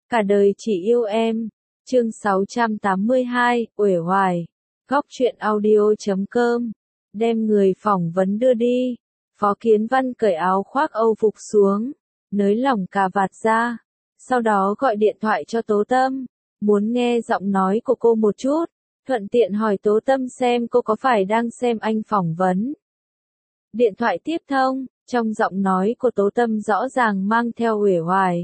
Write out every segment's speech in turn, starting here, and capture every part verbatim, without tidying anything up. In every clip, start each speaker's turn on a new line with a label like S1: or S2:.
S1: Cả đời chỉ yêu em. Chương sáu trăm tám mươi hai, uể oải. Góc truyện audio chấm com. Đem người phỏng vấn đưa đi. Phó Kiến Văn cởi áo khoác Âu phục xuống, nới lỏng cà vạt ra. Sau đó gọi điện thoại cho Tố Tâm. Muốn nghe giọng nói của cô một chút. Thuận tiện hỏi Tố Tâm xem cô có phải đang xem anh phỏng vấn. Điện thoại tiếp thông, trong giọng nói của Tố Tâm rõ ràng mang theo uể oải.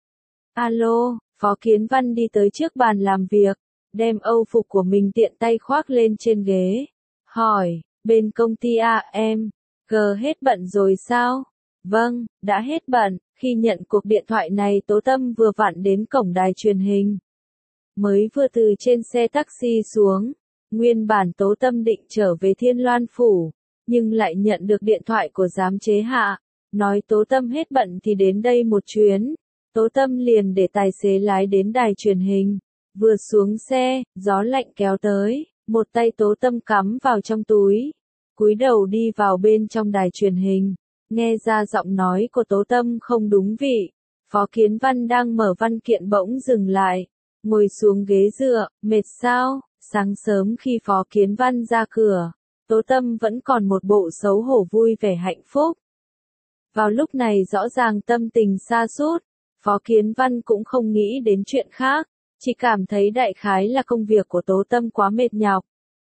S1: Alo, Phó Kiến Văn đi tới trước bàn làm việc, đem Âu phục của mình tiện tay khoác lên trên ghế. Hỏi, bên công ty à em, gờ hết bận rồi sao? Vâng, đã hết bận. Khi nhận cuộc điện thoại này Tố Tâm vừa vặn đến cổng đài truyền hình. Mới vừa từ trên xe taxi xuống, nguyên bản Tố Tâm định trở về Thiên Loan Phủ, nhưng lại nhận được điện thoại của giám chế hạ, nói Tố Tâm hết bận thì đến đây một chuyến. Tố Tâm liền để tài xế lái đến đài truyền hình. Vừa xuống xe, gió lạnh kéo tới, một tay Tố Tâm cắm vào trong túi, cúi đầu đi vào bên trong đài truyền hình. Nghe ra giọng nói của Tố Tâm không đúng vị. Phó Kiến Văn đang mở văn kiện bỗng dừng lại, ngồi xuống ghế dựa, mệt sao? Sáng sớm khi Phó Kiến Văn ra cửa, Tố Tâm vẫn còn một bộ xấu hổ vui vẻ hạnh phúc. Vào lúc này rõ ràng tâm tình sa sút, Phó Kiến Văn cũng không nghĩ đến chuyện khác, chỉ cảm thấy đại khái là công việc của Tố Tâm quá mệt nhọc,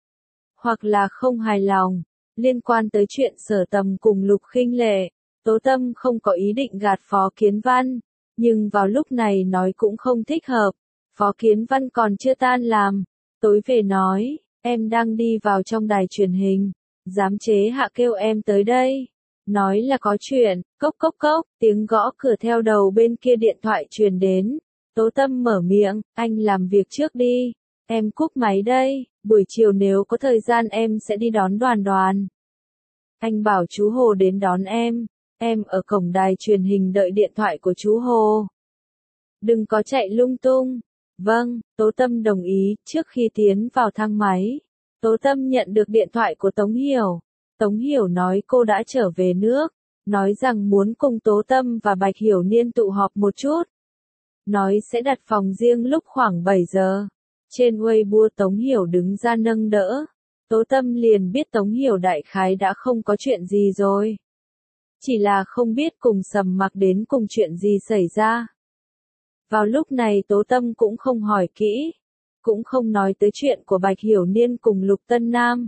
S1: hoặc là không hài lòng. Liên quan tới chuyện Sở Tầm cùng Lục Khinh Lệ, Tố Tâm không có ý định gạt Phó Kiến Văn, nhưng vào lúc này nói cũng không thích hợp. Phó Kiến Văn còn chưa tan làm, tối về nói, em đang đi vào trong đài truyền hình, giám chế hạ kêu em tới đây, nói là có chuyện. Cốc cốc cốc, tiếng gõ cửa theo đầu bên kia điện thoại truyền đến. Tố Tâm mở miệng, anh làm việc trước đi, em cúp máy đây, buổi chiều nếu có thời gian em sẽ đi đón Đoàn Đoàn. Anh bảo chú Hồ đến đón em, em ở cổng đài truyền hình đợi điện thoại của chú Hồ. Đừng có chạy lung tung. Vâng, Tố Tâm đồng ý. Trước khi tiến vào thang máy, Tố Tâm nhận được điện thoại của Tống Hiểu. Tống Hiểu nói cô đã trở về nước, nói rằng muốn cùng Tố Tâm và Bạch Hiểu Niên tụ họp một chút. Nói sẽ đặt phòng riêng lúc khoảng bảy giờ. Trên Weibo Tống Hiểu đứng ra nâng đỡ. Tố Tâm liền biết Tống Hiểu đại khái đã không có chuyện gì rồi. Chỉ là không biết cùng Sầm Mặc đến cùng chuyện gì xảy ra. Vào lúc này Tố Tâm cũng không hỏi kỹ, cũng không nói tới chuyện của Bạch Hiểu Niên cùng Lục Tân Nam.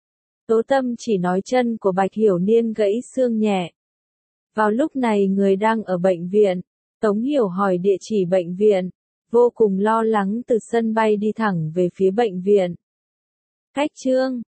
S1: Tố Tâm chỉ nói chân của Bạch Hiểu Niên gãy xương nhẹ. Vào lúc này người đang ở bệnh viện, Tống Hiểu hỏi địa chỉ bệnh viện, vô cùng lo lắng từ sân bay đi thẳng về phía bệnh viện. Cách chương